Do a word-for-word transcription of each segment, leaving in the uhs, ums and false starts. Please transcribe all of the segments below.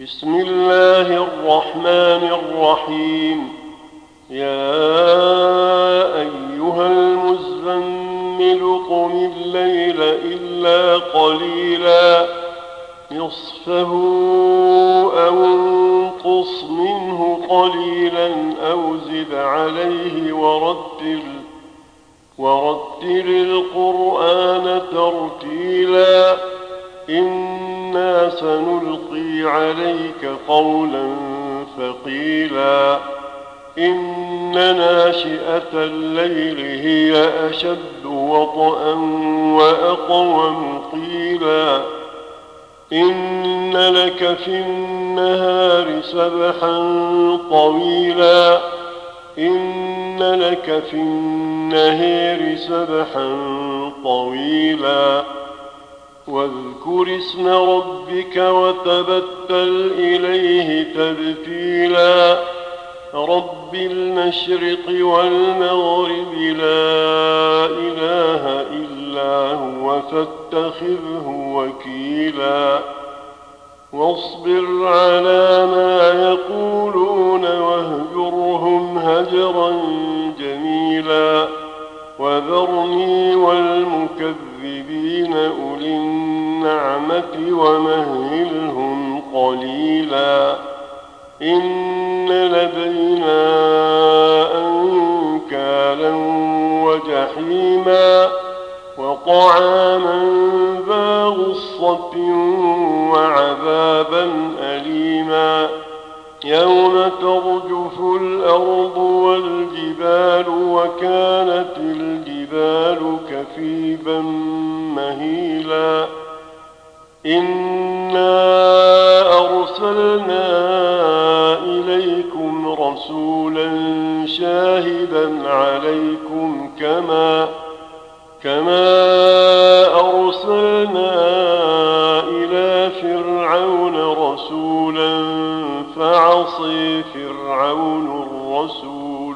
بسم الله الرحمن الرحيم. يا أيها المزمل قم الليل إلا قليلا نصفه أو انقص منه قليلا أو زد عليه ورتل ورتل القرآن ترتيلا إنا سنلقي عليك قولا ثقيلا إن ناشئة الليل هي أشد وطئا وأقوم قيلا إن لك في النهار سبحا طويلا إن لك في النهار سبحا طويلا واذكر اسم ربك وتبتل إليه تبتيلا رب المشرق والمغرب لا إله إلا هو فاتخذه وكيلا واصبر على ما يقولون واهجرهم هجرا جميلا وذرني والمكذبين أولي النعمة ومهلهم قليلا إن لدينا أنكالا وجحيما وطعاما ذا غصة وعذابا أليما يوم ترجف الأرض والجبال وكانت الجبال كثيبا مهيلا إنا أرسلنا إليكم رسولا شاهدا عليكم كما كما أرسلنا إلى فرعون رسولا فعصي فرعون الرسول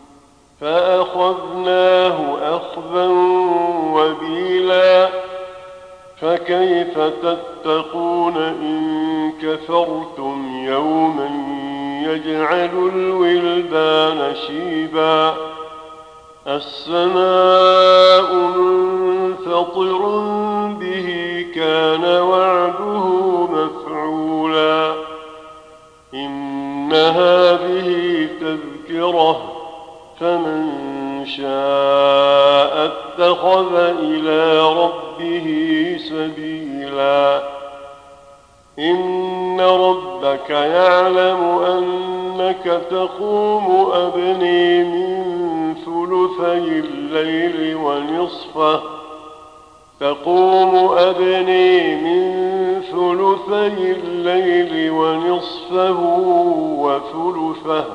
فأخذناه أخذا وبيلا فكيف تتقون إن كفرتم يوما يجعل الولدان شيبا السماء منفطر به كان وعده مفعولا إن هذه تذكرة فمن شاء اتخذ إلى ربه سبيلا إن ربك يعلم أنك تقوم أدنى من ثلثي الليل ونصفه تقوم أدنى من ثلثي الليل ونصفه وثلثه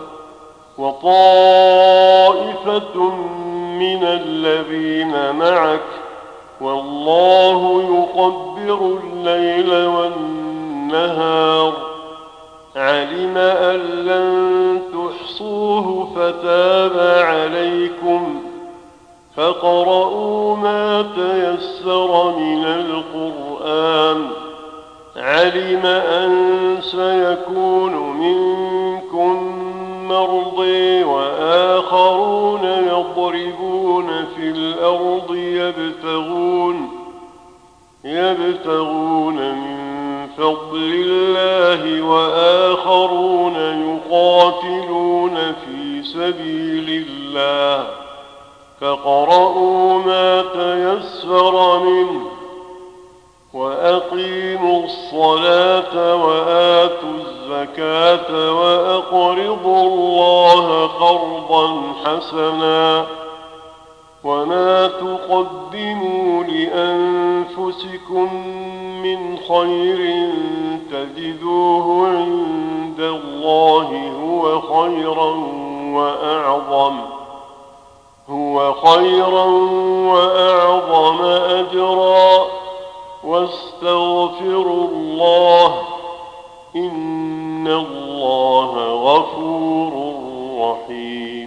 وطائفة من الذين معك والله يقدر الليل والنهار علم أن لن تحصوه فتاب عليكم فاقرؤوا ما تيسر من القرآن علم أن سيكون منكم مرضى وآخرون يضربون في الأرض يبتغون يبتغون من فضل الله وآخرون يقاتلون في سبيل الله فاقرؤوا ما تيسر منه وأقيموا الصلاة وآتوا الزكاة وأقرضوا الله قرضا حسنا وما تقدموا لأنفسكم من خير تجدوه عند الله هو خيرا وأعظم هو خيرا وأعظم أجرا واستغفروا الله إن الله غفور رحيم.